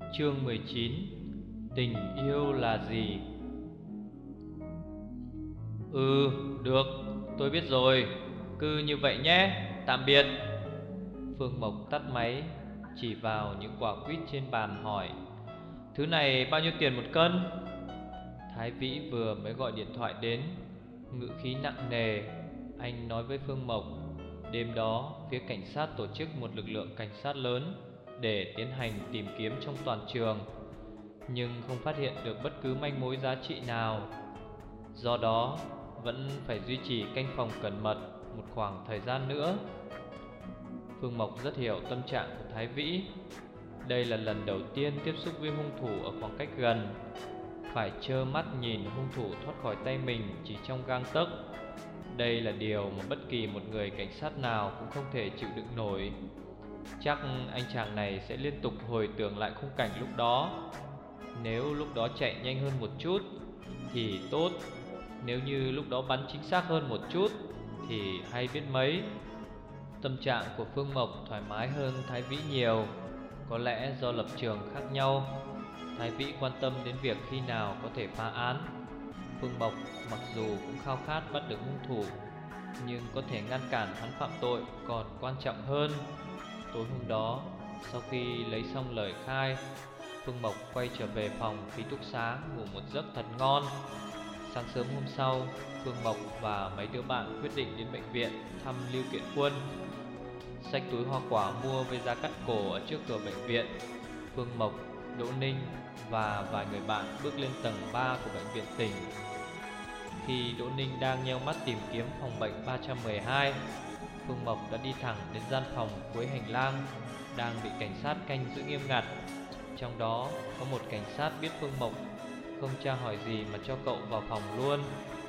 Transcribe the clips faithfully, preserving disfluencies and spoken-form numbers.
Chương mười chín. Tình yêu là gì? Ừ, được, tôi biết rồi. Cứ như vậy nhé, tạm biệt. Phương Mộc tắt máy, chỉ vào những quả quýt trên bàn hỏi: thứ này bao nhiêu tiền một cân? Thái Vĩ vừa mới gọi điện thoại đến, ngữ khí nặng nề. Anh nói với Phương Mộc, đêm đó phía cảnh sát tổ chức một lực lượng cảnh sát lớn để tiến hành tìm kiếm trong toàn trường, nhưng không phát hiện được bất cứ manh mối giá trị nào. Do đó vẫn phải duy trì canh phòng cẩn mật một khoảng thời gian nữa. Phương Mộc rất hiểu tâm trạng của Thái Vĩ. Đây là lần đầu tiên tiếp xúc với hung thủ ở khoảng cách gần, phải trơ mắt nhìn hung thủ thoát khỏi tay mình chỉ trong gang tấc. Đây là điều mà bất kỳ một người cảnh sát nào cũng không thể chịu đựng nổi. Chắc anh chàng này sẽ liên tục hồi tưởng lại khung cảnh lúc đó. Nếu lúc đó chạy nhanh hơn một chút thì tốt, nếu như lúc đó bắn chính xác hơn một chút thì hay biết mấy. Tâm trạng của Phương Mộc thoải mái hơn Thái Vĩ nhiều. Có lẽ do lập trường khác nhau, Thái Vĩ quan tâm đến việc khi nào có thể phá án. Phương Mộc mặc dù cũng khao khát bắt được hung thủ, nhưng có thể ngăn cản hắn phạm tội còn quan trọng hơn. Tối hôm đó, sau khi lấy xong lời khai, Phương Mộc quay trở về phòng ký túc xá ngủ một giấc thật ngon. Sáng sớm hôm sau, Phương Mộc và mấy đứa bạn quyết định đến bệnh viện thăm Lưu Kiện Quân. Xách túi hoa quả mua với giá cắt cổ ở trước cửa bệnh viện, Phương Mộc, Đỗ Ninh và vài người bạn bước lên tầng ba của bệnh viện tỉnh. Khi Đỗ Ninh đang nheo mắt tìm kiếm phòng bệnh ba trăm mười hai, Phương Mộc đã đi thẳng đến gian phòng cuối hành lang đang bị cảnh sát canh giữ nghiêm ngặt. Trong đó có một cảnh sát biết Phương Mộc, không tra hỏi gì mà cho cậu vào phòng luôn.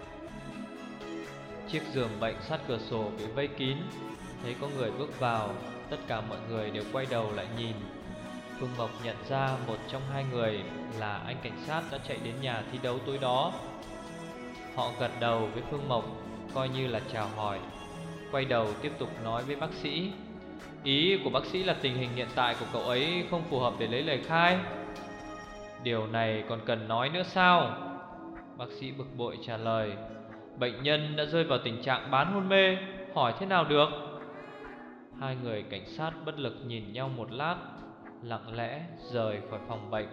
Chiếc giường bệnh sát cửa sổ bị vây kín. Thấy có người bước vào, tất cả mọi người đều quay đầu lại nhìn. Phương Mộc nhận ra một trong hai người là anh cảnh sát đã chạy đến nhà thi đấu tối đó. Họ gật đầu với Phương Mộc, coi như là chào hỏi. Quay đầu tiếp tục nói với bác sĩ: ý của bác sĩ là tình hình hiện tại của cậu ấy không phù hợp để lấy lời khai. Điều này còn cần nói nữa sao? Bác sĩ bực bội trả lời: bệnh nhân đã rơi vào tình trạng bán hôn mê, hỏi thế nào được? Hai người cảnh sát bất lực nhìn nhau một lát, lặng lẽ rời khỏi phòng bệnh.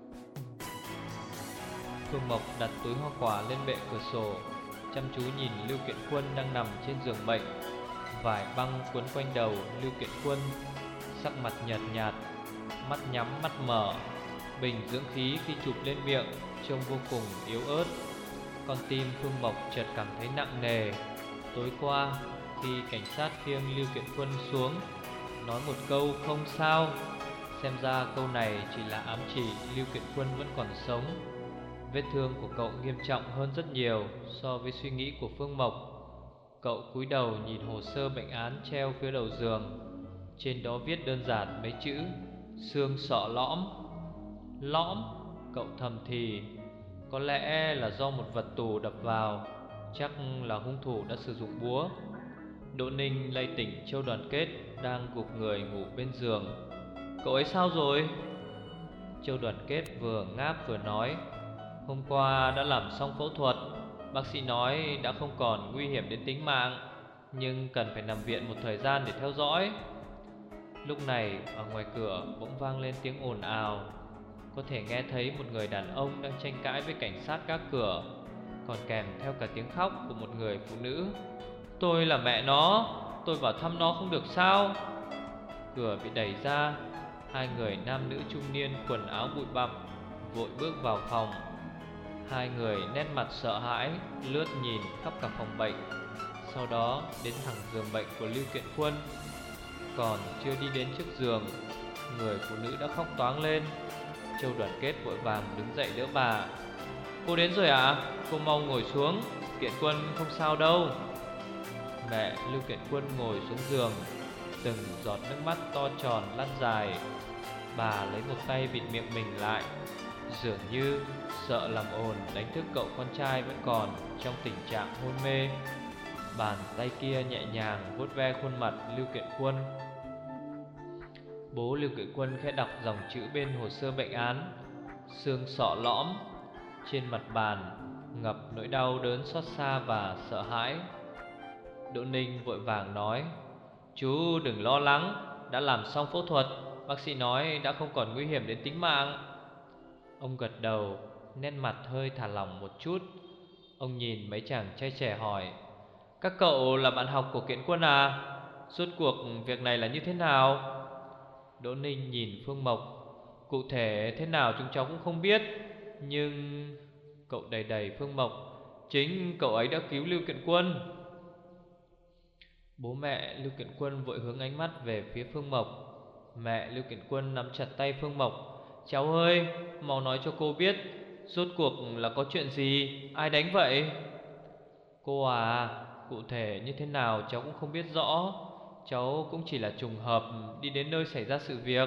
Phương Mộc đặt túi hoa quả lên bệ cửa sổ, chăm chú nhìn Lưu Kiện Quân đang nằm trên giường bệnh. Vải băng quấn quanh đầu Lưu Kiện Quân, sắc mặt nhợt nhạt, mắt nhắm mắt mở. Bình dưỡng khí khi chụp lên miệng trông vô cùng yếu ớt. Con tim Phương Mộc chợt cảm thấy nặng nề. Tối qua khi cảnh sát khiêng Lưu Kiện Quân xuống, nói một câu không sao, xem ra câu này chỉ là ám chỉ Lưu Kiện Quân vẫn còn sống. Vết thương của cậu nghiêm trọng hơn rất nhiều so với suy nghĩ của Phương Mộc. Cậu cúi đầu nhìn hồ sơ bệnh án treo phía đầu giường. Trên đó viết đơn giản mấy chữ: xương sọ lõm. Lõm, cậu thầm thì. Có lẽ là do một vật tù đập vào, chắc là hung thủ đã sử dụng búa. Đỗ Ninh lay tỉnh Châu Đoàn Kết đang gục người ngủ bên giường. Cậu ấy sao rồi? Châu Đoàn Kết vừa ngáp vừa nói: hôm qua đã làm xong phẫu thuật, bác sĩ nói đã không còn nguy hiểm đến tính mạng, nhưng cần phải nằm viện một thời gian để theo dõi. Lúc này ở ngoài cửa bỗng vang lên tiếng ồn ào. Có thể nghe thấy một người đàn ông đang tranh cãi với cảnh sát gác cửa, còn kèm theo cả tiếng khóc của một người phụ nữ. Tôi là mẹ nó, tôi vào thăm nó không được sao? Cửa bị đẩy ra. Hai người nam nữ trung niên quần áo bụi bặm vội bước vào phòng. Hai người nét mặt sợ hãi, lướt nhìn khắp cả phòng bệnh, sau đó đến thẳng giường bệnh của Lưu Kiện Quân. Còn chưa đi đến trước giường, người phụ nữ đã khóc toáng lên. Châu Đoàn Kết vội vàng đứng dậy đỡ bà. Cô đến rồi ạ, à? Cô mau ngồi xuống, Kiện Quân không sao đâu. Mẹ Lưu Kiện Quân ngồi xuống giường, từng giọt nước mắt to tròn lăn dài. Bà lấy một tay bịt miệng mình lại, dường như sợ làm ồn đánh thức cậu con trai vẫn còn trong tình trạng hôn mê. Bàn tay kia nhẹ nhàng vuốt ve khuôn mặt Lưu Kiện Quân. Bố Lưu Kiện Quân khẽ đọc dòng chữ bên hồ sơ bệnh án. Xương sọ lõm. Trên mặt bàn ngập nỗi đau đớn xót xa và sợ hãi. Đỗ Ninh vội vàng nói: "Chú đừng lo lắng, đã làm xong phẫu thuật, bác sĩ nói đã không còn nguy hiểm đến tính mạng." Ông gật đầu, nét mặt hơi thả lỏng một chút. Ông nhìn mấy chàng trai trẻ hỏi: "Các cậu là bạn học của Kiện Quân à? Rốt cuộc việc này là như thế nào?" Đỗ Ninh nhìn Phương Mộc: "Cụ thể thế nào chúng cháu cũng không biết, nhưng..." Cậu đầy đầy Phương Mộc: "Chính cậu ấy đã cứu Lưu Kiện Quân." Bố mẹ Lưu Kiện Quân vội hướng ánh mắt về phía Phương Mộc. Mẹ Lưu Kiện Quân nắm chặt tay Phương Mộc: "Cháu ơi, mau nói cho cô biết, rốt cuộc là có chuyện gì, ai đánh vậy?" "Cô à, cụ thể như thế nào cháu cũng không biết rõ. Cháu cũng chỉ là trùng hợp đi đến nơi xảy ra sự việc."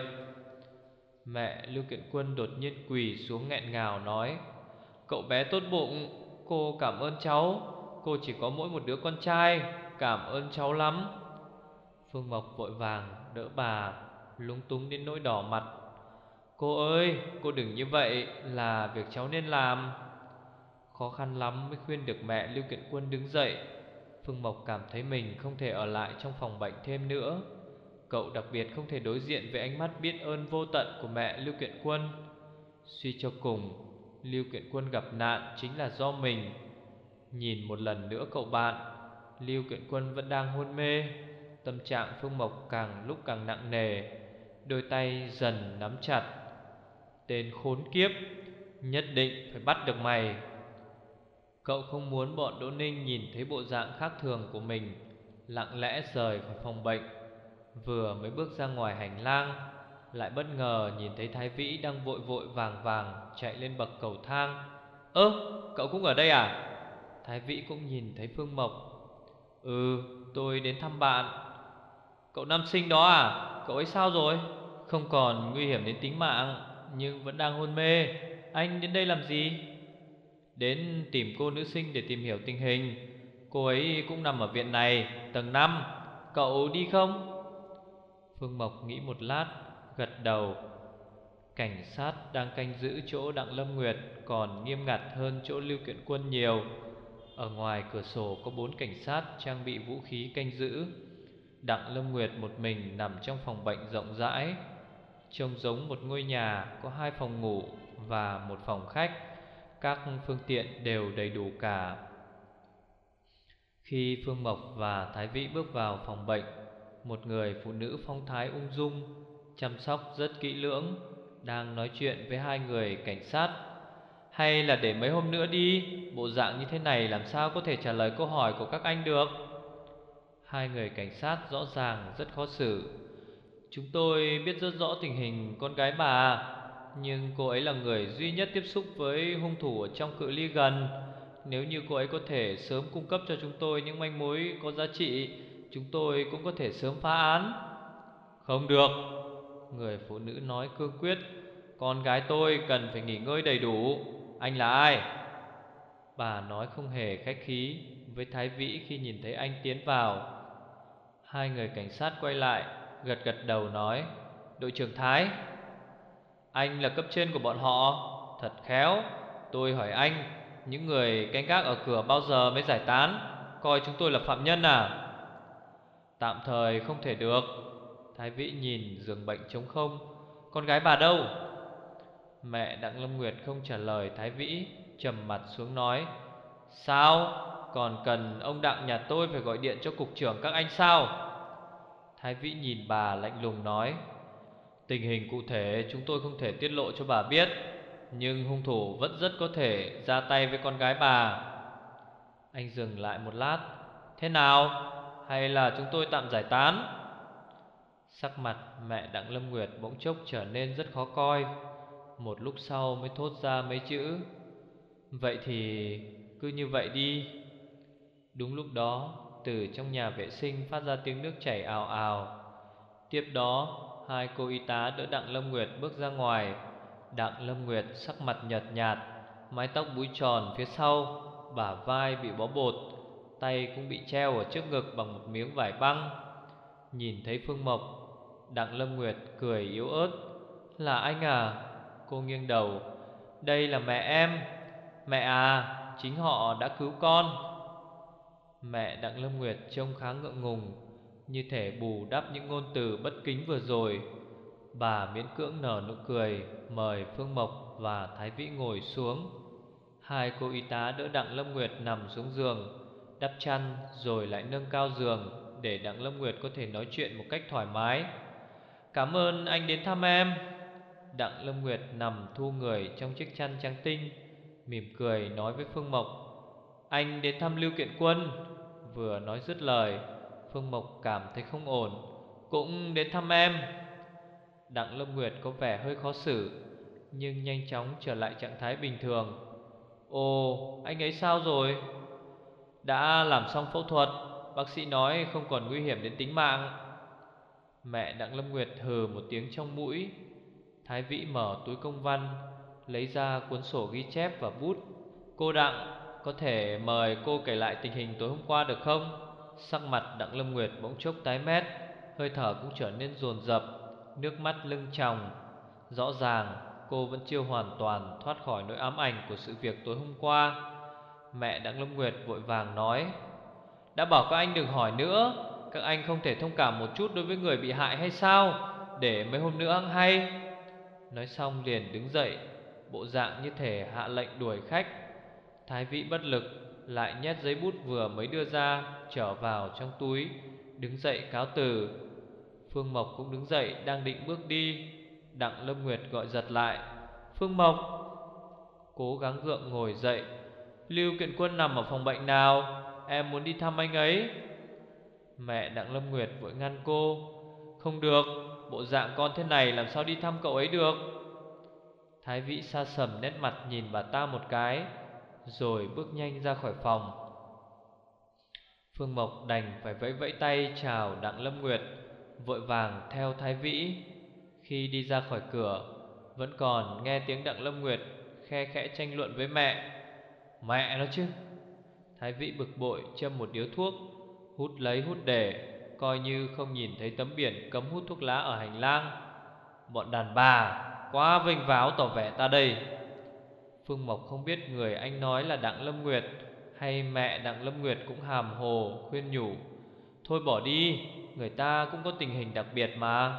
Mẹ Lưu Kiện Quân đột nhiên quỳ xuống nghẹn ngào nói: "Cậu bé tốt bụng, cô cảm ơn cháu. Cô chỉ có mỗi một đứa con trai, cảm ơn cháu lắm." Phương Mộc vội vàng đỡ bà, lúng túng đến nỗi đỏ mặt: "Cô ơi, cô đừng như vậy, là việc cháu nên làm." Khó khăn lắm mới khuyên được mẹ Lưu Kiện Quân đứng dậy. Phương Mộc cảm thấy mình không thể ở lại trong phòng bệnh thêm nữa. Cậu đặc biệt không thể đối diện với ánh mắt biết ơn vô tận của mẹ Lưu Kiện Quân. Suy cho cùng, Lưu Kiện Quân gặp nạn chính là do mình. Nhìn một lần nữa cậu bạn, Lưu Kiện Quân vẫn đang hôn mê. Tâm trạng Phương Mộc càng lúc càng nặng nề, đôi tay dần nắm chặt. "Tên khốn kiếp, nhất định phải bắt được mày." Cậu không muốn bọn Đỗ Ninh nhìn thấy bộ dạng khác thường của mình, lặng lẽ rời khỏi phòng bệnh. Vừa mới bước ra ngoài hành lang, lại bất ngờ nhìn thấy Thái Vĩ đang vội vội vàng vàng chạy lên bậc cầu thang. "Ơ, cậu cũng ở đây à?" Thái Vĩ cũng nhìn thấy Phương Mộc. "Ừ, tôi đến thăm bạn." "Cậu nam sinh đó à? Cậu ấy sao rồi?" "Không còn nguy hiểm đến tính mạng, nhưng vẫn đang hôn mê. Anh đến đây làm gì?" "Đến tìm cô nữ sinh để tìm hiểu tình hình. Cô ấy cũng nằm ở viện này, tầng năm. Cậu đi không?" Phương Mộc nghĩ một lát, gật đầu. Cảnh sát đang canh giữ chỗ Đặng Lâm Nguyệt còn nghiêm ngặt hơn chỗ Lưu Kiện Quân nhiều. Ở ngoài cửa sổ có bốn cảnh sát trang bị vũ khí canh giữ. Đặng Lâm Nguyệt một mình nằm trong phòng bệnh rộng rãi, trông giống một ngôi nhà có hai phòng ngủ và một phòng khách. Các phương tiện đều đầy đủ cả. Khi Phương Mộc và Thái Vĩ bước vào phòng bệnh, một người phụ nữ phong thái ung dung, chăm sóc rất kỹ lưỡng, đang nói chuyện với hai người cảnh sát. "Hay là để mấy hôm nữa đi, bộ dạng như thế này làm sao có thể trả lời câu hỏi của các anh được?" Hai người cảnh sát rõ ràng rất khó xử. "Chúng tôi biết rất rõ tình hình con gái bà, nhưng cô ấy là người duy nhất tiếp xúc với hung thủ ở trong cự ly gần. Nếu như cô ấy có thể sớm cung cấp cho chúng tôi những manh mối có giá trị, chúng tôi cũng có thể sớm phá án." "Không được," người phụ nữ nói cương quyết. "Con gái tôi cần phải nghỉ ngơi đầy đủ. Anh là ai?" Bà nói không hề khách khí với Thái Vĩ khi nhìn thấy anh tiến vào. Hai người cảnh sát quay lại, gật gật đầu nói: "Đội trưởng Thái." "Anh là cấp trên của bọn họ. Thật khéo. Tôi hỏi anh, những người canh gác ở cửa bao giờ mới giải tán? Coi chúng tôi là phạm nhân à?" "Tạm thời không thể được." Thái Vĩ nhìn giường bệnh trống không. "Con gái bà đâu?" Mẹ Đặng Lâm Nguyệt không trả lời Thái Vĩ, trầm mặt xuống nói: "Sao? Còn cần ông Đặng nhà tôi phải gọi điện cho cục trưởng các anh sao?" Thái Vĩ nhìn bà lạnh lùng nói: "Tình hình cụ thể chúng tôi không thể tiết lộ cho bà biết, nhưng hung thủ vẫn rất có thể ra tay với con gái bà." Anh dừng lại một lát: "Thế nào? Hay là chúng tôi tạm giải tán?" Sắc mặt mẹ Đặng Lâm Nguyệt bỗng chốc trở nên rất khó coi. Một lúc sau mới thốt ra mấy chữ: "Vậy thì cứ như vậy đi." Đúng lúc đó, từ trong nhà vệ sinh phát ra tiếng nước chảy ào ào. Tiếp đó, hai cô y tá đỡ Đặng Lâm Nguyệt bước ra ngoài. Đặng Lâm Nguyệt sắc mặt nhợt nhạt, mái tóc búi tròn phía sau, bả vai bị bó bột, tay cũng bị treo ở trước ngực bằng một miếng vải băng. Nhìn thấy Phương Mộc, Đặng Lâm Nguyệt cười yếu ớt. Là anh à? Cô nghiêng đầu. Đây là mẹ em. Mẹ à, chính họ đã cứu con. Mẹ Đặng Lâm Nguyệt trông khá ngượng ngùng, như thể bù đắp những ngôn từ bất kính vừa rồi. Bà miễn cưỡng nở nụ cười, mời Phương Mộc và Thái Vĩ ngồi xuống. Hai cô y tá đỡ Đặng Lâm Nguyệt nằm xuống giường, đắp chăn rồi lại nâng cao giường để Đặng Lâm Nguyệt có thể nói chuyện một cách thoải mái. Cảm ơn anh đến thăm em. Đặng Lâm Nguyệt nằm thu người trong chiếc chăn trắng tinh, mỉm cười nói với Phương Mộc. Anh đến thăm Lưu Kiện Quân. Vừa nói dứt lời, Phương Mộc cảm thấy không ổn. Cũng đến thăm em. Đặng Lâm Nguyệt có vẻ hơi khó xử, nhưng nhanh chóng trở lại trạng thái bình thường. Ồ, anh ấy sao rồi? Đã làm xong phẫu thuật, bác sĩ nói không còn nguy hiểm đến tính mạng. Mẹ Đặng Lâm Nguyệt hừ một tiếng trong mũi. Thái Vĩ mở túi công văn, lấy ra cuốn sổ ghi chép và bút. Cô Đặng, có thể mời cô kể lại tình hình tối hôm qua được không? Sắc mặt Đặng Lâm Nguyệt bỗng chốc tái mét, hơi thở cũng trở nên dồn dập, nước mắt lưng tròng. Rõ ràng cô vẫn chưa hoàn toàn thoát khỏi nỗi ám ảnh của sự việc tối hôm qua. Mẹ Đặng Lâm Nguyệt vội vàng nói. Đã bảo các anh đừng hỏi nữa. Các anh không thể thông cảm một chút đối với người bị hại hay sao? Để mấy hôm nữa ăn hay. Nói xong liền đứng dậy, bộ dạng như thể hạ lệnh đuổi khách. Thái Vĩ bất lực, lại nhét giấy bút vừa mới đưa ra trở vào trong túi, đứng dậy cáo từ. Phương Mộc cũng đứng dậy đang định bước đi. Đặng Lâm Nguyệt gọi giật lại. Phương Mộc. Cố gắng gượng ngồi dậy. Lưu Kiện Quân nằm ở phòng bệnh nào? Em muốn đi thăm anh ấy. Mẹ Đặng Lâm Nguyệt vội ngăn cô. Không được, bộ dạng con thế này làm sao đi thăm cậu ấy được. Thái Vĩ sa sầm nét mặt nhìn bà ta một cái, rồi bước nhanh ra khỏi phòng. Phương Mộc đành phải vẫy vẫy tay chào Đặng Lâm Nguyệt, vội vàng theo Thái Vĩ. Khi đi ra khỏi cửa, vẫn còn nghe tiếng Đặng Lâm Nguyệt khe khẽ tranh luận với mẹ. Mẹ nó chứ. Thái Vĩ bực bội châm một điếu thuốc, hút lấy hút để, coi như không nhìn thấy tấm biển cấm hút thuốc lá ở hành lang. Bọn đàn bà quá vênh váo tỏ vẻ ta đây. Phương Mộc không biết người anh nói là Đặng Lâm Nguyệt hay mẹ Đặng Lâm Nguyệt cũng hàm hồ khuyên nhủ. Thôi bỏ đi, người ta cũng có tình hình đặc biệt mà.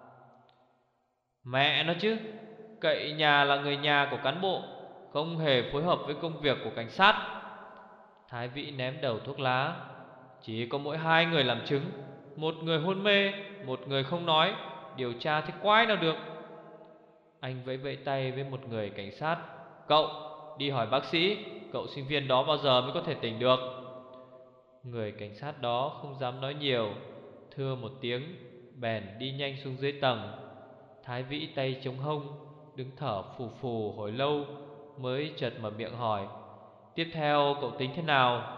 Mẹ nó chứ, cậy nhà là người nhà của cán bộ, không hề phối hợp với công việc của cảnh sát. Thái Vĩ ném đầu thuốc lá. Chỉ có mỗi hai người làm chứng, một người hôn mê, một người không nói. Điều tra thì quái nào được. Anh vẫy vẫy tay với một người cảnh sát. Cậu đi hỏi bác sĩ, cậu sinh viên đó bao giờ mới có thể tỉnh được. Người cảnh sát đó không dám nói nhiều, thưa một tiếng, bèn đi nhanh xuống dưới tầng. Thái Vĩ tay chống hông, đứng thở phù phù hồi lâu, mới chợt mở miệng hỏi. Tiếp theo cậu tính thế nào?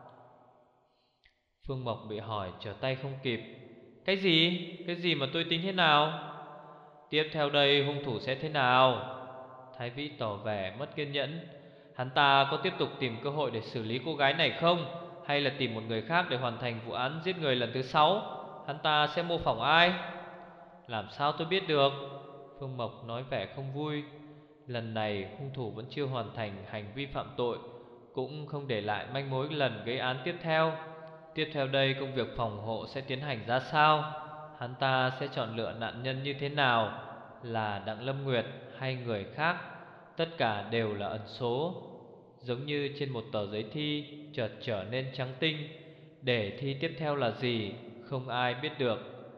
Phương Mộc bị hỏi trở tay không kịp. Cái gì? Cái gì mà tôi tính thế nào? Tiếp theo đây hung thủ sẽ thế nào? Thái Vĩ tỏ vẻ mất kiên nhẫn. Hắn ta có tiếp tục tìm cơ hội để xử lý cô gái này không? Hay là tìm một người khác để hoàn thành vụ án giết người lần thứ sáu? Hắn ta sẽ mô phỏng ai? Làm sao tôi biết được? Phương Mộc nói vẻ không vui. Lần này hung thủ vẫn chưa hoàn thành hành vi phạm tội, cũng không để lại manh mối lần gây án tiếp theo. Tiếp theo đây công việc phòng hộ sẽ tiến hành ra sao? Hắn ta sẽ chọn lựa nạn nhân như thế nào? Là Đặng Lâm Nguyệt hay người khác? Tất cả đều là ẩn số, giống như trên một tờ giấy thi chợt trở nên trắng tinh. Để thi tiếp theo là gì, không ai biết được.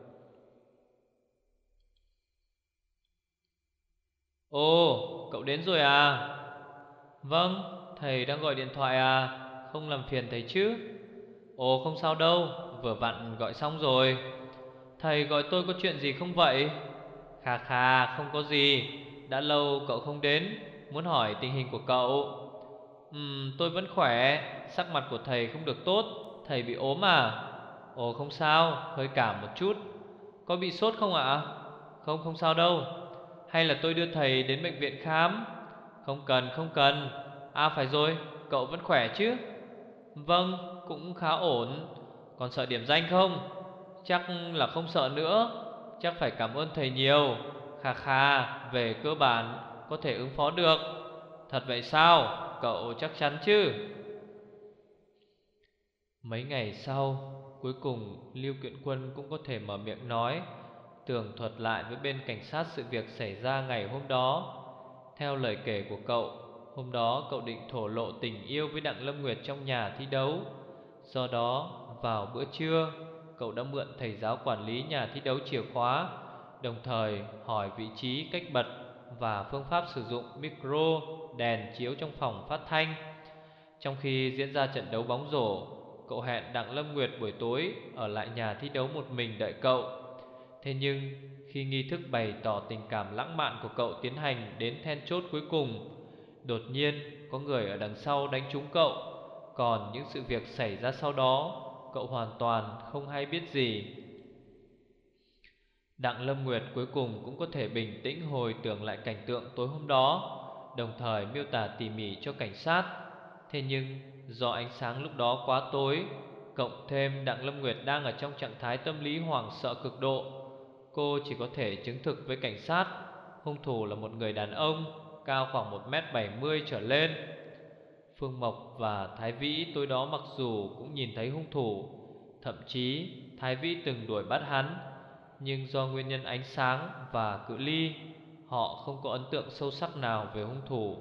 Ồ, cậu đến rồi à? Vâng, thầy đang gọi điện thoại à? Không làm phiền thầy chứ? Ồ không sao đâu, vừa vặn gọi xong rồi. Thầy gọi tôi có chuyện gì không vậy? Khà khà, không có gì. Đã lâu cậu không đến, muốn hỏi tình hình của cậu. Ừm, tôi vẫn khỏe. Sắc mặt của thầy không được tốt. Thầy bị ốm à? Ồ không sao, hơi cảm một chút. Có bị sốt không ạ? Không, không sao đâu. Hay là tôi đưa thầy đến bệnh viện khám? Không cần, không cần. À phải rồi, cậu vẫn khỏe chứ? Vâng, cũng khá ổn. Còn sợ điểm danh không? Chắc là không sợ nữa. chắc phải cảm ơn thầy nhiều. Kha kha, về cơ bản có thể ứng phó được. Thật vậy sao? Cậu chắc chắn chứ? Mấy ngày sau, cuối cùng Lưu Kiện Quân cũng có thể mở miệng nói, tường thuật lại với bên cảnh sát sự việc xảy ra ngày hôm đó. Theo lời kể của cậu, hôm đó cậu định thổ lộ tình yêu với Đặng Lâm Nguyệt trong nhà thi đấu. Do đó, vào bữa trưa, cậu đã mượn thầy giáo quản lý nhà thi đấu chìa khóa, đồng thời hỏi vị trí, cách bật và phương pháp sử dụng micro, đèn chiếu trong phòng phát thanh. Trong khi diễn ra trận đấu bóng rổ, cậu hẹn Đặng Lâm Nguyệt buổi tối ở lại nhà thi đấu một mình đợi cậu. Thế nhưng khi nghi thức bày tỏ tình cảm lãng mạn của cậu tiến hành đến then chốt cuối cùng, đột nhiên có người ở đằng sau đánh trúng cậu. Còn những sự việc xảy ra sau đó, cậu hoàn toàn không hay biết gì. Đặng Lâm Nguyệt cuối cùng cũng có thể bình tĩnh hồi tưởng lại cảnh tượng tối hôm đó, đồng thời miêu tả tỉ mỉ cho cảnh sát. Thế nhưng do ánh sáng lúc đó quá tối, cộng thêm Đặng Lâm Nguyệt đang ở trong trạng thái tâm lý hoảng sợ cực độ, cô chỉ có thể chứng thực với cảnh sát hung thủ là một người đàn ông cao khoảng một mét bảy mươi trở lên. Phương Mộc và Thái Vĩ tối đó mặc dù cũng nhìn thấy hung thủ, thậm chí Thái Vĩ từng đuổi bắt hắn, nhưng do nguyên nhân ánh sáng và cự ly, họ không có ấn tượng sâu sắc nào về hung thủ.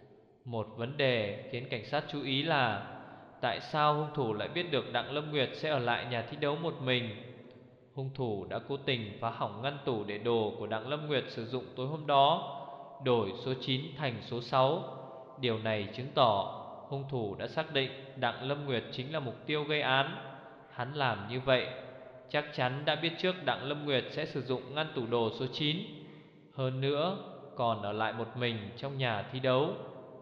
Một vấn đề khiến cảnh sát chú ý là tại sao hung thủ lại biết được Đặng Lâm Nguyệt sẽ ở lại nhà thi đấu một mình. Hung thủ đã cố tình phá hỏng ngăn tủ để đồ của Đặng Lâm Nguyệt sử dụng tối hôm đó, đổi số chín thành số sáu. Điều này chứng tỏ hung thủ đã xác định Đặng Lâm Nguyệt chính là mục tiêu gây án. Hắn làm như vậy chắc chắn đã biết trước Đặng Lâm Nguyệt sẽ sử dụng ngăn tủ đồ số chín, hơn nữa còn ở lại một mình trong nhà thi đấu.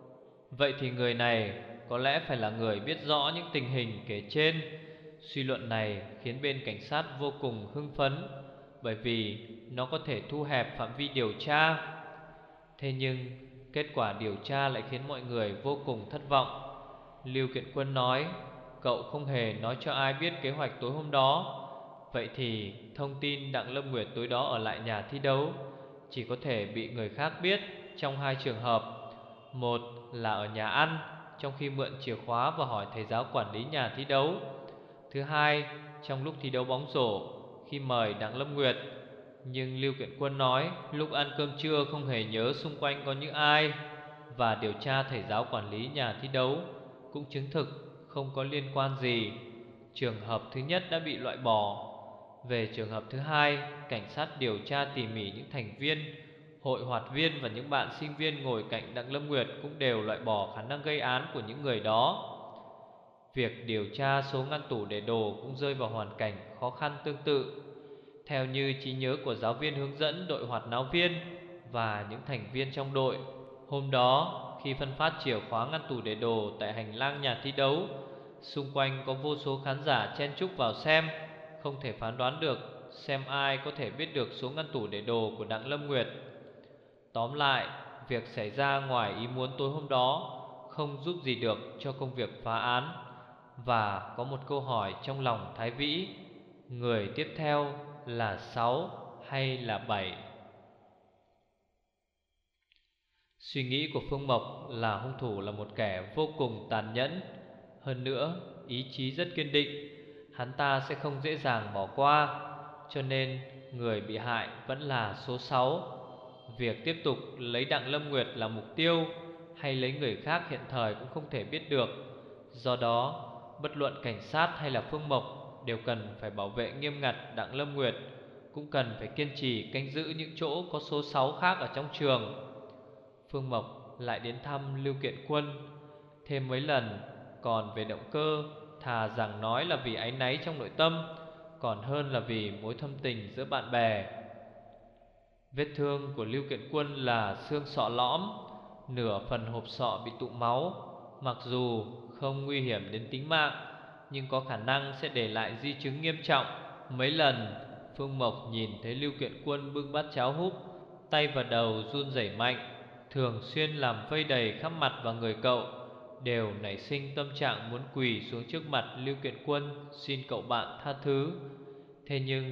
Vậy thì người này có lẽ phải là người biết rõ những tình hình kể trên. Suy luận này khiến bên cảnh sát vô cùng hưng phấn, bởi vì nó có thể thu hẹp phạm vi điều tra. Thế nhưng kết quả điều tra lại khiến mọi người vô cùng thất vọng. Lưu Kiện Quân nói cậu không hề nói cho ai biết kế hoạch tối hôm đó. Vậy thì thông tin Đặng Lâm Nguyệt tối đó ở lại nhà thi đấu chỉ có thể bị người khác biết trong hai trường hợp. Một là ở nhà ăn, trong khi mượn chìa khóa và hỏi thầy giáo quản lý nhà thi đấu. Thứ hai, trong lúc thi đấu bóng rổ, khi mời Đặng Lâm Nguyệt. Nhưng Lưu Kiện Quân nói lúc ăn cơm trưa không hề nhớ xung quanh có những ai. Và điều tra thầy giáo quản lý nhà thi đấu cũng chứng thực không có liên quan gì. Trường hợp thứ nhất đã bị loại bỏ. Về trường hợp thứ hai, cảnh sát điều tra tỉ mỉ những thành viên, hội hoạt viên và những bạn sinh viên ngồi cạnh Đặng Lâm Nguyệt cũng đều loại bỏ khả năng gây án của những người đó. Việc điều tra số ngăn tủ để đồ cũng rơi vào hoàn cảnh khó khăn tương tự. Theo như trí nhớ của giáo viên hướng dẫn đội hoạt náo viên và những thành viên trong đội, hôm đó khi phân phát chìa khóa ngăn tủ để đồ tại hành lang nhà thi đấu, xung quanh có vô số khán giả chen chúc vào xem, không thể phán đoán được xem ai có thể biết được số ngăn tủ để đồ của Đặng Lâm Nguyệt. Tóm lại, việc xảy ra ngoài ý muốn tối hôm đó không giúp gì được cho công việc phá án. Và có một câu hỏi trong lòng Thái Vĩ, người tiếp theo là sáu hay là bảy? Suy nghĩ của Phương Mộc là hung thủ là một kẻ vô cùng tàn nhẫn, hơn nữa ý chí rất kiên định. Hắn ta sẽ không dễ dàng bỏ qua, cho nên người bị hại vẫn là số sáu. Việc tiếp tục lấy Đặng Lâm Nguyệt là mục tiêu hay lấy người khác hiện thời cũng không thể biết được. Do đó, bất luận cảnh sát hay là Phương Mộc đều cần phải bảo vệ nghiêm ngặt Đặng Lâm Nguyệt, cũng cần phải kiên trì canh giữ những chỗ có số sáu khác ở trong trường. Phương Mộc lại đến thăm Lưu Kiện Quân thêm mấy lần. Còn về động cơ, thà rằng nói là vì áy náy trong nội tâm, còn hơn là vì mối thâm tình giữa bạn bè. Vết thương của Lưu Kiện Quân là xương sọ lõm, nửa phần hộp sọ bị tụ máu. Mặc dù không nguy hiểm đến tính mạng, nhưng có khả năng sẽ để lại di chứng nghiêm trọng. Mấy lần Phương Mộc nhìn thấy Lưu Kiện Quân bưng bát cháo húp, tay và đầu run rẩy mạnh, thường xuyên làm vây đầy khắp mặt và người cậu, đều nảy sinh tâm trạng muốn quỳ xuống trước mặt Lưu Kiện Quân xin cậu bạn tha thứ. Thế nhưng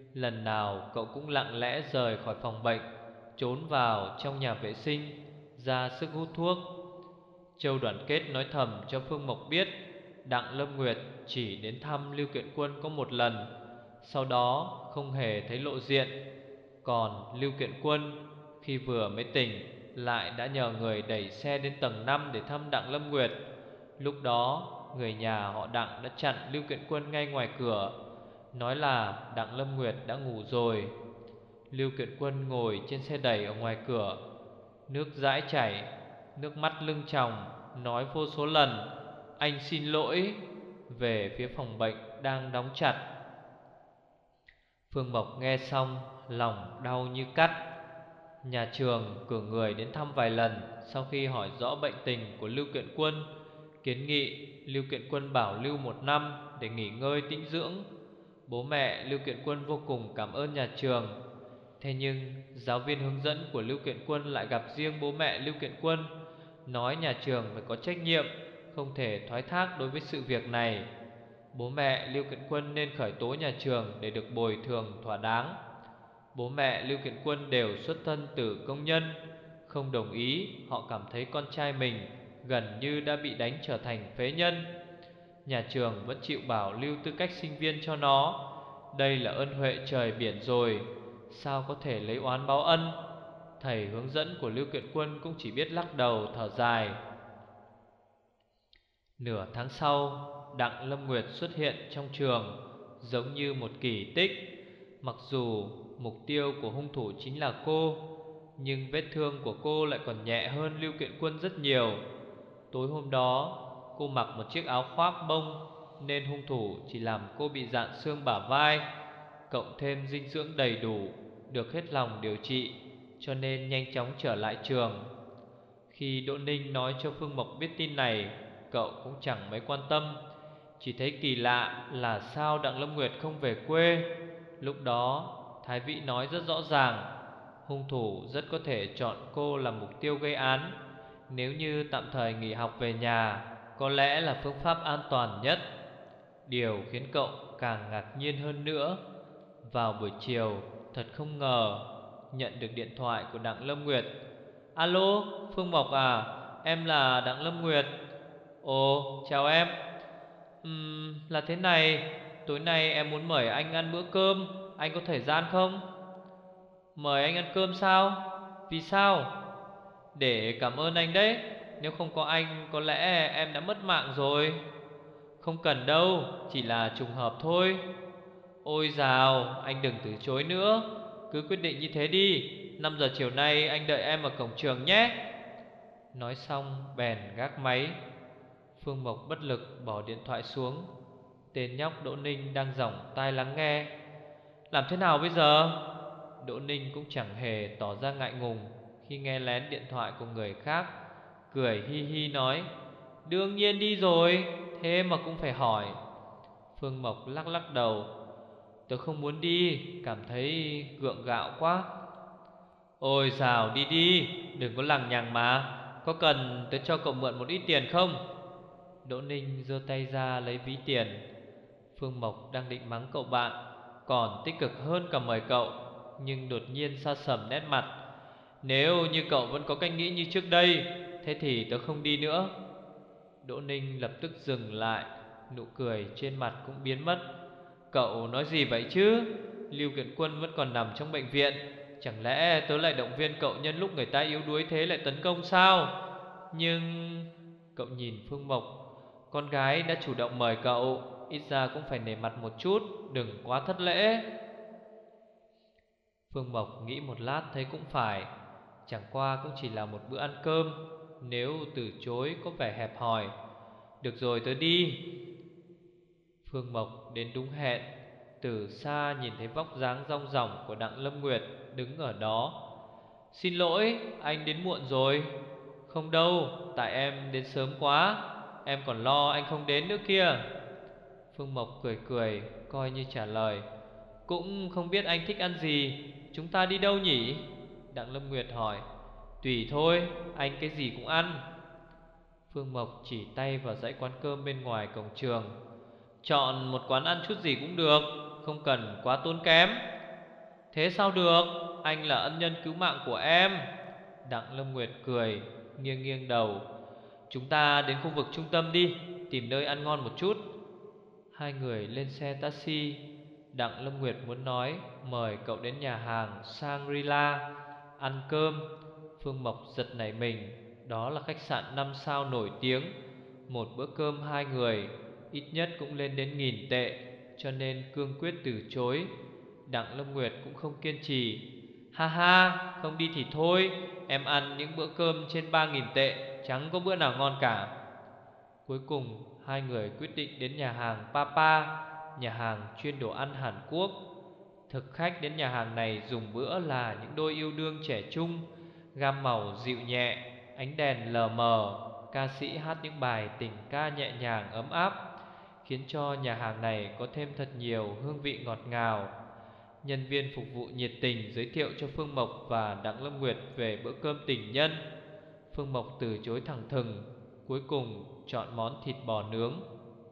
lần nào cậu cũng lặng lẽ rời khỏi phòng bệnh, trốn vào trong nhà vệ sinh, ra sức hút thuốc. Châu Đoàn Kết nói thầm cho Phương Mộc biết Đặng Lâm Nguyệt chỉ đến thăm Lưu Kiện Quân có một lần, sau đó không hề thấy lộ diện. Còn Lưu Kiện Quân khi vừa mới tỉnh lại đã nhờ người đẩy xe đến tầng năm để thăm Đặng Lâm Nguyệt. Lúc đó người nhà họ Đặng đã chặn Lưu Kiện Quân ngay ngoài cửa, nói là Đặng Lâm Nguyệt đã ngủ rồi. Lưu Kiện Quân ngồi trên xe đẩy ở ngoài cửa, nước dãi chảy, nước mắt lưng tròng, nói vô số lần anh xin lỗi về phía phòng bệnh đang đóng chặt. Phương Mộc nghe xong lòng đau như cắt. Nhà trường cử người đến thăm vài lần, sau khi hỏi rõ bệnh tình của Lưu Kiện Quân, kiến nghị Lưu Kiện Quân bảo lưu một năm để nghỉ ngơi tĩnh dưỡng. Bố mẹ Lưu Kiện Quân vô cùng cảm ơn nhà trường. Thế nhưng giáo viên hướng dẫn của Lưu Kiện Quân lại gặp riêng bố mẹ Lưu Kiện Quân, nói nhà trường phải có trách nhiệm, không thể thoái thác đối với sự việc này. Bố mẹ Lưu Kiện Quân nên khởi tố nhà trường để được bồi thường thỏa đáng. Bố mẹ Lưu Kiện Quân đều xuất thân từ công nhân, không đồng ý. Họ cảm thấy con trai mình gần như đã bị đánh trở thành phế nhân. Nhà trường vẫn chịu bảo lưu tư cách sinh viên cho nó. Đây là ơn huệ trời biển rồi, sao có thể lấy oán báo ân. Thầy hướng dẫn của Lưu Kiện Quân cũng chỉ biết lắc đầu thở dài. Nửa tháng sau, Đặng Lâm Nguyệt xuất hiện trong trường giống như một kỳ tích. Mặc dù mục tiêu của hung thủ chính là cô, nhưng vết thương của cô lại còn nhẹ hơn Lưu Kiện Quân rất nhiều. Tối hôm đó, cô mặc một chiếc áo khoác bông nên hung thủ chỉ làm cô bị rạn xương bả vai, cộng thêm dinh dưỡng đầy đủ, được hết lòng điều trị, cho nên nhanh chóng trở lại trường. Khi Đỗ Ninh nói cho Phương Mộc biết tin này, cậu cũng chẳng mấy quan tâm, chỉ thấy kỳ lạ là sao Đặng Lâm Nguyệt không về quê. Lúc đó Thái Vĩ nói rất rõ ràng, hung thủ rất có thể chọn cô làm mục tiêu gây án. Nếu như tạm thời nghỉ học về nhà, có lẽ là phương pháp an toàn nhất. Điều khiến cậu càng ngạc nhiên hơn nữa, vào buổi chiều, thật không ngờ nhận được điện thoại của Đặng Lâm Nguyệt. Alo, Phương Mộc à, em là Đặng Lâm Nguyệt. Ồ, chào em. Ừm, là thế này, tối nay em muốn mời anh ăn bữa cơm, anh có thời gian không? Mời anh ăn cơm sao? Vì sao? Để cảm ơn anh đấy, nếu không có anh có lẽ em đã mất mạng rồi. Không cần đâu, chỉ là trùng hợp thôi. Ôi dào, anh đừng từ chối nữa, cứ quyết định như thế đi. Năm giờ chiều nay anh đợi em ở cổng trường nhé. Nói xong bèn gác máy. Phương Mộc bất lực bỏ điện thoại xuống. Tên nhóc Đỗ Ninh đang giỏng tai lắng nghe. Làm thế nào bây giờ? Đỗ Ninh cũng chẳng hề tỏ ra ngại ngùng khi nghe lén điện thoại của người khác, cười hi hi nói, đương nhiên đi rồi, thế mà cũng phải hỏi. Phương Mộc lắc lắc đầu. Tớ không muốn đi, cảm thấy gượng gạo quá. Ôi dào, đi đi, đừng có lằng nhằng mà. Có cần tớ cho cậu mượn một ít tiền không? Đỗ Ninh giơ tay ra lấy ví tiền. Phương Mộc đang định mắng cậu bạn, còn tích cực hơn cả mời cậu, nhưng đột nhiên sa sầm nét mặt. Nếu như cậu vẫn có cách nghĩ như trước đây, thế thì tớ không đi nữa. Đỗ Ninh lập tức dừng lại, nụ cười trên mặt cũng biến mất. Cậu nói gì vậy chứ? Lưu Kiện Quân vẫn còn nằm trong bệnh viện, chẳng lẽ tớ lại động viên cậu nhân lúc người ta yếu đuối thế lại tấn công sao? Nhưng... Cậu nhìn Phương Mộc, con gái đã chủ động mời cậu, ít ra cũng phải nể mặt một chút, đừng quá thất lễ. Phương Mộc nghĩ một lát thấy cũng phải, chẳng qua cũng chỉ là một bữa ăn cơm, nếu từ chối có vẻ hẹp hòi. Được rồi, tớ đi. Phương Mộc đến đúng hẹn. Từ xa nhìn thấy vóc dáng rong ròng của Đặng Lâm Nguyệt đứng ở đó. Xin lỗi, anh đến muộn rồi. Không đâu, tại em đến sớm quá, em còn lo anh không đến nữa kia. Phương Mộc cười cười, coi như trả lời. Cũng không biết anh thích ăn gì, chúng ta đi đâu nhỉ? Đặng Lâm Nguyệt hỏi. Tùy thôi, anh cái gì cũng ăn. Phương Mộc chỉ tay vào dãy quán cơm bên ngoài cổng trường. Chọn một quán ăn chút gì cũng được, không cần quá tốn kém. Thế sao được, anh là ân nhân cứu mạng của em. Đặng Lâm Nguyệt cười, nghiêng nghiêng đầu. Chúng ta đến khu vực trung tâm đi, tìm nơi ăn ngon một chút. Hai người lên xe taxi. Đặng Lâm Nguyệt muốn nói mời cậu đến nhà hàng Shangri-La ăn cơm. Phương Mộc giật nảy mình. Đó là khách sạn năm sao nổi tiếng. Một bữa cơm hai người ít nhất cũng lên đến nghìn tệ, cho nên cương quyết từ chối. Đặng Lâm Nguyệt cũng không kiên trì. Ha ha, không đi thì thôi, em ăn những bữa cơm trên ba nghìn tệ, chẳng có bữa nào ngon cả. Cuối cùng hai người quyết định đến nhà hàng Papa, nhà hàng chuyên đồ ăn Hàn Quốc. Thực khách đến nhà hàng này dùng bữa là những đôi yêu đương trẻ trung. Gam màu dịu nhẹ, ánh đèn lờ mờ, ca sĩ hát những bài tình ca nhẹ nhàng ấm áp, khiến cho nhà hàng này có thêm thật nhiều hương vị ngọt ngào. Nhân viên phục vụ nhiệt tình giới thiệu cho Phương Mộc và Đặng Lâm Nguyệt về bữa cơm tình nhân. Phương Mộc từ chối thẳng thừng, cuối cùng chọn món thịt bò nướng.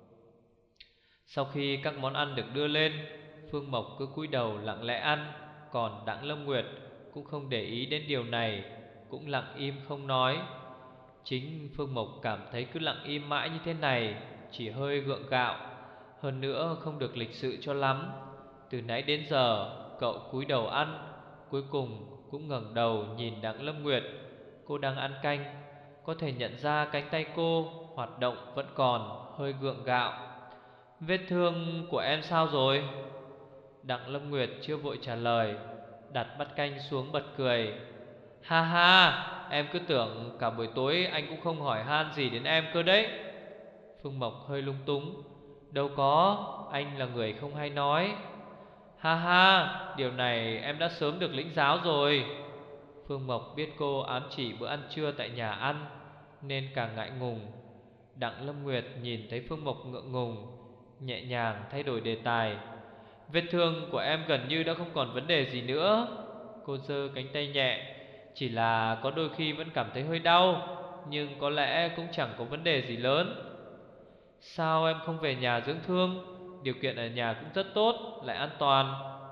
Sau khi các món ăn được đưa lên, Phương Mộc cứ cúi đầu lặng lẽ ăn, còn Đặng Lâm Nguyệt cũng không để ý đến điều này, cũng lặng im không nói. Chính Phương Mộc cảm thấy cứ lặng im mãi như thế này chỉ hơi gượng gạo, hơn nữa không được lịch sự cho lắm. Từ nãy đến giờ cậu cúi đầu ăn, cuối cùng cũng ngẩng đầu nhìn Đặng Lâm Nguyệt. Cô đang ăn canh, có thể nhận ra cánh tay cô hoạt động vẫn còn hơi gượng gạo. Vết thương của em sao rồi? Đặng Lâm Nguyệt chưa vội trả lời, đặt bát canh xuống bật cười. Ha ha, em cứ tưởng cả buổi tối anh cũng không hỏi han gì đến em cơ đấy. Phương Mộc hơi lung túng. Đâu có, anh là người không hay nói. Ha ha, điều này em đã sớm được lĩnh giáo rồi. Phương Mộc biết cô ám chỉ bữa ăn trưa tại nhà ăn, nên càng ngại ngùng. Đặng Lâm Nguyệt nhìn thấy Phương Mộc ngượng ngùng, nhẹ nhàng thay đổi đề tài. Vết thương của em gần như đã không còn vấn đề gì nữa. Cô giơ cánh tay nhẹ. Chỉ là có đôi khi vẫn cảm thấy hơi đau, nhưng có lẽ cũng chẳng có vấn đề gì lớn. Sao em không về nhà dưỡng thương? Điều kiện ở nhà cũng rất tốt, lại an toàn.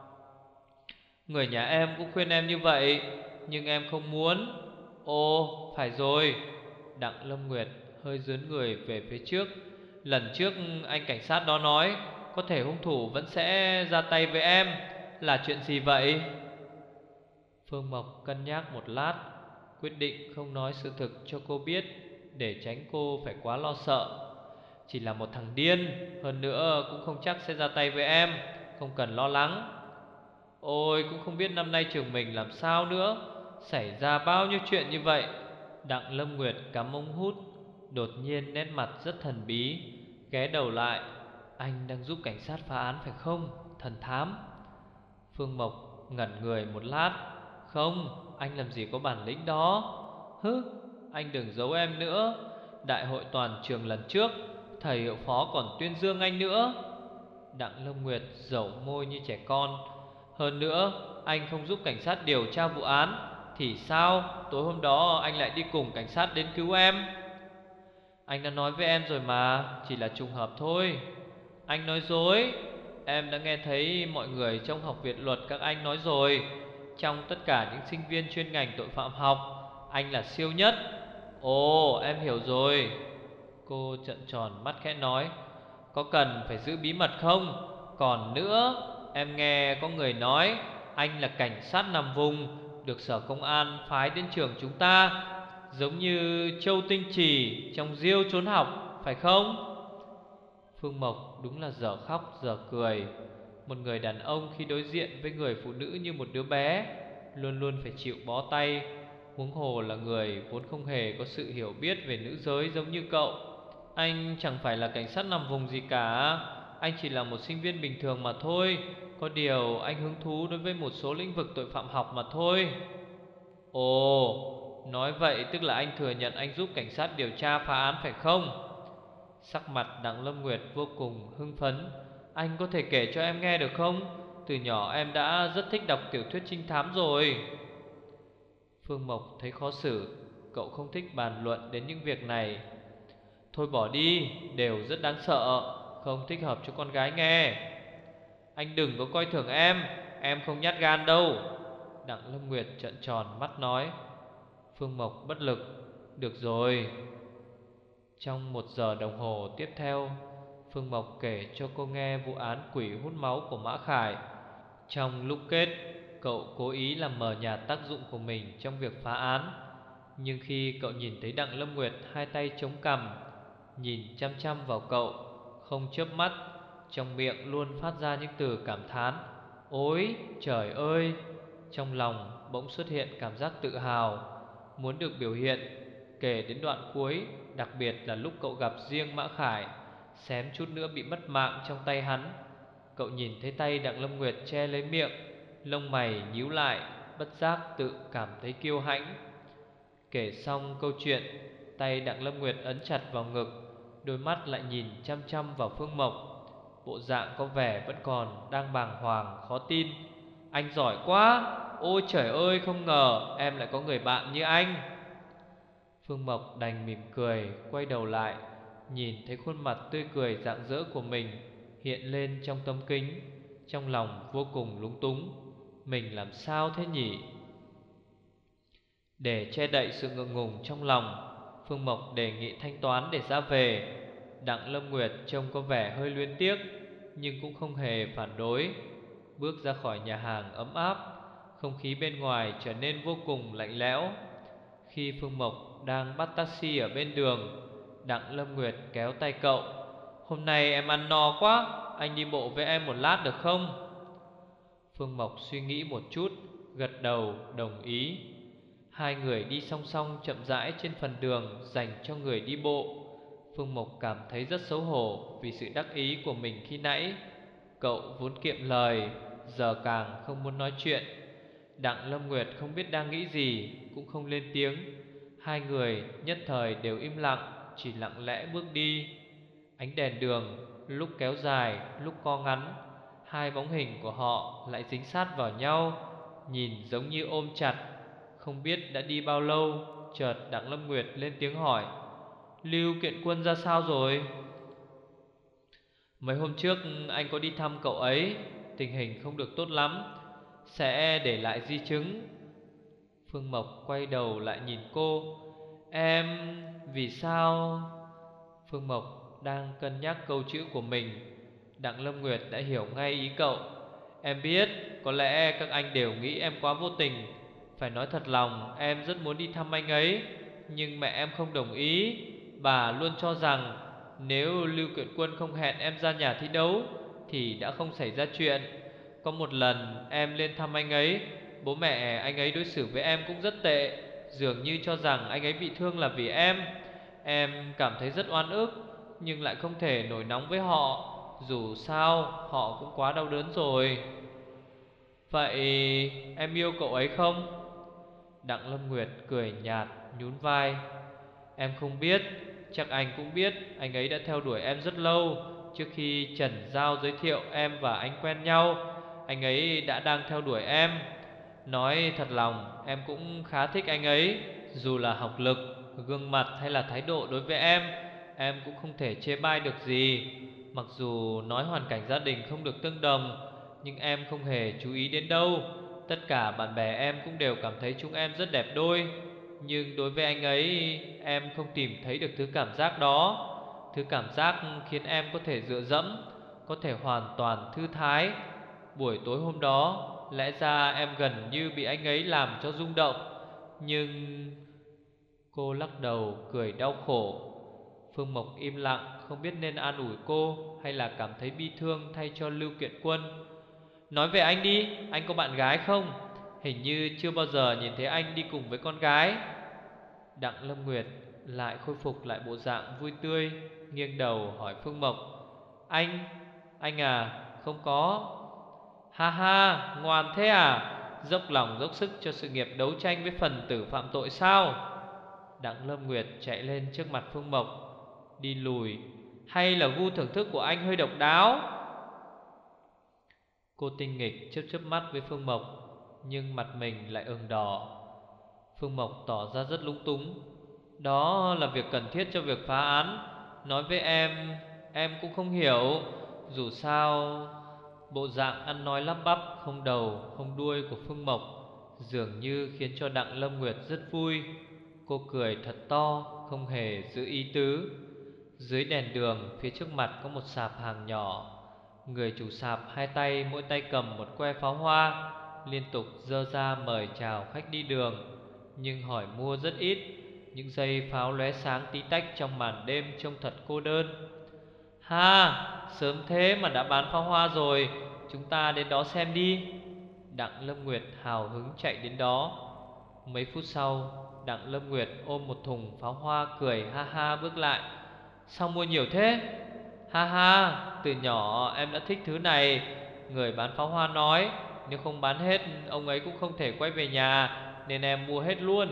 Người nhà em cũng khuyên em như vậy, nhưng em không muốn. Ồ, phải rồi. Đặng Lâm Nguyệt hơi dướn người về phía trước. Lần trước anh cảnh sát đó nói có thể hung thủ vẫn sẽ ra tay với em. Là chuyện gì vậy? Phương Mộc cân nhắc một lát, quyết định không nói sự thực cho cô biết, để tránh cô phải quá lo sợ. Chỉ là một thằng điên, hơn nữa cũng không chắc sẽ ra tay với em, không cần lo lắng. Ôi, cũng không biết năm nay trường mình làm sao nữa, xảy ra bao nhiêu chuyện như vậy. Đặng Lâm Nguyệt cắm ống hút, đột nhiên nét mặt rất thần bí, ghé đầu lại. Anh đang giúp cảnh sát phá án phải không, thần thám? Phương Mộc ngẩn người một lát. Không, anh làm gì có bản lĩnh đó. Hứ, anh đừng giấu em nữa. Đại hội toàn trường lần trước, thầy hiệu phó còn tuyên dương anh nữa. Đặng Lâm Nguyệt dẩu môi như trẻ con. Hơn nữa, anh không giúp cảnh sát điều tra vụ án thì sao tối hôm đó anh lại đi cùng cảnh sát đến cứu em? Anh đã nói với em rồi mà, chỉ là trùng hợp thôi. Anh nói dối. Em đã nghe thấy mọi người trong học viện luật các anh nói rồi. Trong tất cả những sinh viên chuyên ngành tội phạm học, anh là siêu nhất. Ồ, em hiểu rồi. Cô trợn tròn mắt khẽ nói. Có cần phải giữ bí mật không? Còn nữa, em nghe có người nói anh là cảnh sát nằm vùng, được sở công an phái đến trường chúng ta, giống như Châu Tinh Trì trong Diêu trốn học, phải không? Phương Mộc đúng là dở khóc dở cười. Một người đàn ông khi đối diện với người phụ nữ như một đứa bé, luôn luôn phải chịu bó tay, huống hồ là người vốn không hề có sự hiểu biết về nữ giới giống như cậu. Anh chẳng phải là cảnh sát nằm vùng gì cả. Anh chỉ là một sinh viên bình thường mà thôi. Có điều anh hứng thú đối với một số lĩnh vực tội phạm học mà thôi. Ồ, nói vậy tức là anh thừa nhận anh giúp cảnh sát điều tra phá án phải không? Sắc mặt Đặng Lâm Nguyệt vô cùng hưng phấn. Anh có thể kể cho em nghe được không? Từ nhỏ em đã rất thích đọc tiểu thuyết trinh thám rồi. Phương Mộc thấy khó xử. Cậu không thích bàn luận đến những việc này. Thôi bỏ đi, đều rất đáng sợ, không thích hợp cho con gái nghe. Anh đừng có coi thường em. em không nhát gan đâu. Đặng Lâm Nguyệt trợn tròn mắt nói. Phương Mộc bất lực. Được rồi. Trong một giờ đồng hồ tiếp theo, Phương Mộc kể cho cô nghe vụ án quỷ hút máu của Mã Khải. Trong lúc kết, cậu cố ý làm mờ nhạt tác dụng của mình trong việc phá án. Nhưng khi cậu nhìn thấy Đặng Lâm Nguyệt hai tay chống cằm, nhìn chăm chăm vào cậu, không chớp mắt, trong miệng luôn phát ra những từ cảm thán: ôi trời ơi! Trong lòng bỗng xuất hiện cảm giác tự hào, muốn được biểu hiện. Kể đến đoạn cuối, đặc biệt là lúc cậu gặp riêng Mã Khải, xém chút nữa bị mất mạng trong tay hắn. Cậu nhìn thấy tay Đặng Lâm Nguyệt che lấy miệng, lông mày nhíu lại, bất giác tự cảm thấy kiêu hãnh. Kể xong câu chuyện, tay Đặng Lâm Nguyệt ấn chặt vào ngực, đôi mắt lại nhìn chăm chăm vào Phương Mộc, bộ dạng có vẻ vẫn còn đang bàng hoàng khó tin. Anh giỏi quá! Ôi trời ơi, không ngờ em lại có người bạn như anh. Phương Mộc đành mỉm cười, quay đầu lại, nhìn thấy khuôn mặt tươi cười rạng rỡ của mình hiện lên trong tấm kính, trong lòng vô cùng lúng túng. Mình làm sao thế nhỉ? Để che đậy sự ngượng ngùng trong lòng, Phương Mộc đề nghị thanh toán để ra về. Đặng Lâm Nguyệt trông có vẻ hơi luyến tiếc, nhưng cũng không hề phản đối. Bước ra khỏi nhà hàng ấm áp, không khí bên ngoài trở nên vô cùng lạnh lẽo. Khi Phương Mộc đang bắt taxi ở bên đường, Đặng Lâm Nguyệt kéo tay cậu. Hôm nay em ăn no quá, anh đi bộ với em một lát được không? Phương Mộc suy nghĩ một chút, gật đầu đồng ý. Hai người đi song song chậm rãi trên phần đường dành cho người đi bộ. Phương Mộc cảm thấy rất xấu hổ vì sự đắc ý của mình khi nãy. Cậu vốn kiệm lời, giờ càng không muốn nói chuyện. Đặng Lâm Nguyệt không biết đang nghĩ gì, cũng không lên tiếng. Hai người nhất thời đều im lặng, chỉ lặng lẽ bước đi. Ánh đèn đường lúc kéo dài, lúc co ngắn, hai bóng hình của họ lại dính sát vào nhau, nhìn giống như ôm chặt. Không biết đã đi bao lâu, chợt Đặng Lâm Nguyệt lên tiếng hỏi: Lưu Kiện Quân ra sao rồi? Mấy hôm trước anh có đi thăm cậu ấy, tình hình không được tốt lắm, sẽ để lại di chứng. Phương Mộc quay đầu lại nhìn cô. Em... vì sao? Phương Mộc đang cân nhắc câu chữ của mình. Đặng Lâm Nguyệt đã hiểu ngay ý cậu. Em biết, có lẽ các anh đều nghĩ em quá vô tình. Phải nói thật lòng, em rất muốn đi thăm anh ấy, nhưng mẹ em không đồng ý. Bà luôn cho rằng nếu Lưu Kiện Quân không hẹn em ra nhà thi đấu thì đã không xảy ra chuyện. Có một lần em lên thăm anh ấy, bố mẹ anh ấy đối xử với em cũng rất tệ, dường như cho rằng anh ấy bị thương là vì em. Em cảm thấy rất oan ức, nhưng lại không thể nổi nóng với họ. Dù sao họ cũng quá đau đớn rồi. Vậy em yêu cậu ấy không? Đặng Lâm Nguyệt cười nhạt nhún vai. Em không biết, chắc anh cũng biết anh ấy đã theo đuổi em rất lâu. Trước khi Trần Giao giới thiệu em và anh quen nhau, anh ấy đã đang theo đuổi em. Nói thật lòng, em cũng khá thích anh ấy. Dù là học lực, gương mặt hay là thái độ đối với em, em cũng không thể chê bai được gì. Mặc dù nói hoàn cảnh gia đình không được tương đồng, nhưng em không hề chú ý đến đâu. Tất cả bạn bè em cũng đều cảm thấy chúng em rất đẹp đôi. Nhưng đối với anh ấy, em không tìm thấy được thứ cảm giác đó. Thứ cảm giác khiến em có thể dựa dẫm, có thể hoàn toàn thư thái. Buổi tối hôm đó, lẽ ra em gần như bị anh ấy làm cho rung động. Nhưng... Cô lắc đầu cười đau khổ. Phương Mộc im lặng, không biết nên an ủi cô hay là cảm thấy bi thương thay cho Lưu Kiện Quân. Nói về anh đi, anh có bạn gái không? Hình như chưa bao giờ nhìn thấy anh đi cùng với con gái. Đặng Lâm Nguyệt lại khôi phục lại bộ dạng vui tươi, nghiêng đầu hỏi Phương Mộc. Anh, anh à, không có. Ha ha, ngoan thế à? Dốc lòng dốc sức cho sự nghiệp đấu tranh với phần tử phạm tội sao? Đặng Lâm Nguyệt chạy lên trước mặt Phương Mộc, đi lùi. Hay là gu thưởng thức của anh hơi độc đáo? Cô tinh nghịch chớp chớp mắt với Phương Mộc, nhưng mặt mình lại ửng đỏ. Phương Mộc tỏ ra rất lúng túng. Đó là việc cần thiết cho việc phá án. Nói với em, em cũng không hiểu. Dù sao... Bộ dạng ăn nói lắp bắp, không đầu không đuôi của Phương Mộc dường như khiến cho Đặng Lâm Nguyệt rất vui. Cô cười thật to, không hề giữ ý tứ. Dưới đèn đường, phía trước mặt có một sạp hàng nhỏ. Người chủ sạp hai tay mỗi tay cầm một que pháo hoa, liên tục giơ ra mời chào khách đi đường, nhưng hỏi mua rất ít. Những dây pháo lóe sáng tí tách trong màn đêm trông thật cô đơn. Ha, sớm thế mà đã bán pháo hoa rồi, chúng ta đến đó xem đi. Đặng Lâm Nguyệt hào hứng chạy đến đó. Mấy phút sau, Đặng Lâm Nguyệt ôm một thùng pháo hoa cười ha ha bước lại. Sao mua nhiều thế? Ha ha, từ nhỏ em đã thích thứ này. Người bán pháo hoa nói nếu không bán hết ông ấy cũng không thể quay về nhà, nên em mua hết luôn.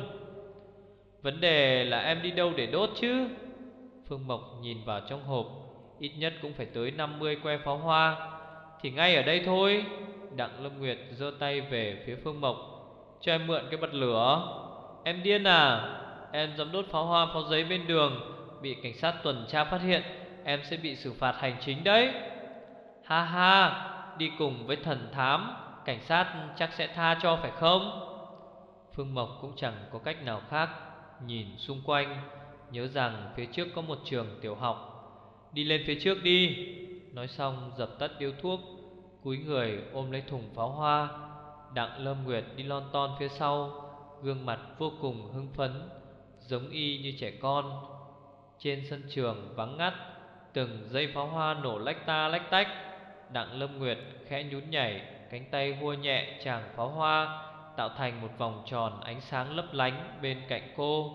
Vấn đề là em đi đâu để đốt chứ? Phương Mộc nhìn vào trong hộp, ít nhất cũng phải tới năm mươi que pháo hoa. Thì ngay ở đây thôi. Đặng Lâm Nguyệt giơ tay về phía Phương Mộc. Cho em mượn cái bật lửa. Em điên à? Em dám đốt pháo hoa pháo giấy bên đường, bị cảnh sát tuần tra phát hiện, em sẽ bị xử phạt hành chính đấy. Ha ha, đi cùng với thần thám, cảnh sát chắc sẽ tha cho phải không? Phương Mộc cũng chẳng có cách nào khác, nhìn xung quanh, nhớ rằng phía trước có một trường tiểu học. Đi lên phía trước đi. Nói xong dập tắt điếu thuốc, cúi người ôm lấy thùng pháo hoa. Đặng Lâm Nguyệt đi lon ton phía sau, gương mặt vô cùng hưng phấn, giống y như trẻ con. Trên sân trường vắng ngắt, từng dây pháo hoa nổ lách ta lách tách. Đặng Lâm Nguyệt khẽ nhún nhảy, cánh tay hua nhẹ tràng pháo hoa, tạo thành một vòng tròn ánh sáng lấp lánh bên cạnh cô.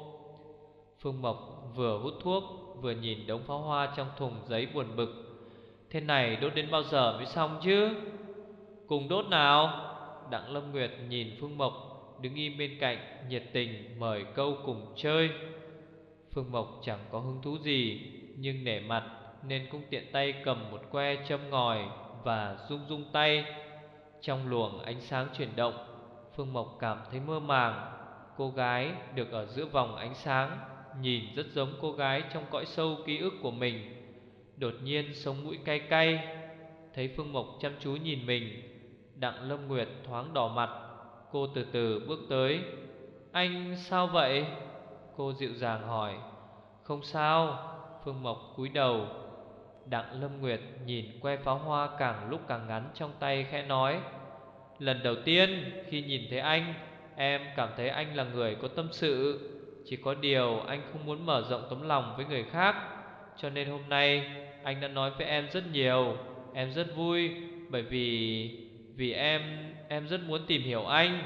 Phương Mộc vừa hút thuốc vừa nhìn đống pháo hoa trong thùng giấy buồn bực. Thế này đốt đến bao giờ mới xong chứ? Cùng đốt nào. Đặng Lâm Nguyệt nhìn Phương Mộc đứng im bên cạnh, nhiệt tình mời câu cùng chơi. Phương Mộc chẳng có hứng thú gì, nhưng nể mặt nên cũng tiện tay cầm một que châm ngòi và rung rung tay. Trong luồng ánh sáng chuyển động, Phương Mộc cảm thấy mơ màng. Cô gái được ở giữa vòng ánh sáng nhìn rất giống cô gái trong cõi sâu ký ức của mình. Đột nhiên sống mũi cay cay. Thấy Phương Mộc chăm chú nhìn mình, Đặng Lâm Nguyệt thoáng đỏ mặt. Cô từ từ bước tới. Anh sao vậy? Cô dịu dàng hỏi. Không sao. Phương Mộc cúi đầu. Đặng Lâm Nguyệt nhìn que pháo hoa càng lúc càng ngắn trong tay, khẽ nói. Lần đầu tiên khi nhìn thấy anh, em cảm thấy anh là người có tâm sự. Chỉ có điều anh không muốn mở rộng tấm lòng với người khác, cho nên hôm nay anh đã nói với em rất nhiều. Em rất vui, bởi vì Vì em Em rất muốn tìm hiểu anh.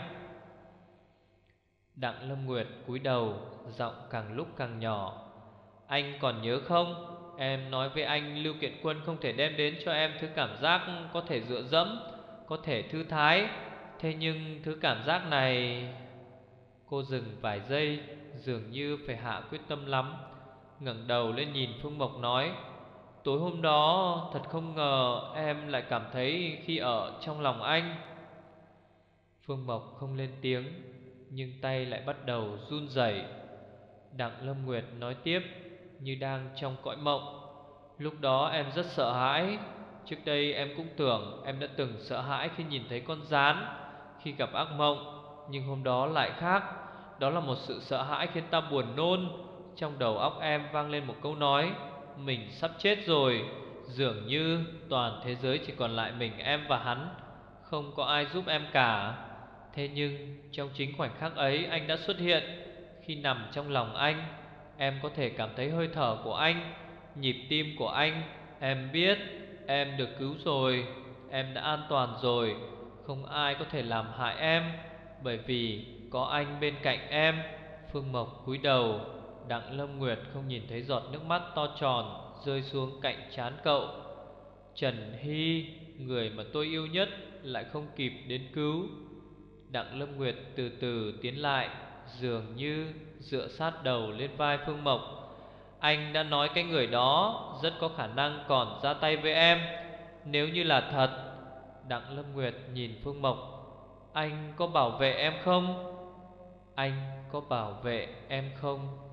Đặng Lâm Nguyệt cúi đầu, giọng càng lúc càng nhỏ. Anh còn nhớ không? Em nói với anh Lưu Kiện Quân không thể đem đến cho em thứ cảm giác có thể dựa dẫm, có thể thư thái. Thế nhưng thứ cảm giác này... Cô dừng vài giây, dường như phải hạ quyết tâm lắm, ngẩng đầu lên nhìn Phương Mộc nói. Tối hôm đó thật không ngờ em lại cảm thấy khi ở trong lòng anh. Phương Mộc không lên tiếng, nhưng tay lại bắt đầu run rẩy. Đặng Lâm Nguyệt nói tiếp như đang trong cõi mộng. Lúc đó em rất sợ hãi. Trước đây em cũng tưởng em đã từng sợ hãi khi nhìn thấy con gián, khi gặp ác mộng. Nhưng hôm đó lại khác. Đó là một sự sợ hãi khiến ta buồn nôn. Trong đầu óc em vang lên một câu nói: mình sắp chết rồi. Dường như toàn thế giới chỉ còn lại mình em và hắn, không có ai giúp em cả. Thế nhưng trong chính khoảnh khắc ấy anh đã xuất hiện. Khi nằm trong lòng anh, em có thể cảm thấy hơi thở của anh, nhịp tim của anh. Em biết em được cứu rồi, em đã an toàn rồi. Không ai có thể làm hại em, bởi vì có anh bên cạnh em. Phương Mộc cúi đầu. Đặng Lâm Nguyệt không nhìn thấy giọt nước mắt to tròn rơi xuống cạnh trán cậu. Trần Hy, người mà tôi yêu nhất, lại không kịp đến cứu. Đặng Lâm Nguyệt từ từ tiến lại, dường như dựa sát đầu lên vai Phương Mộc. Anh đã nói cái người đó rất có khả năng còn ra tay với em. Nếu như là thật. Đặng Lâm Nguyệt nhìn Phương Mộc. Anh có bảo vệ em không? Anh có bảo vệ em không?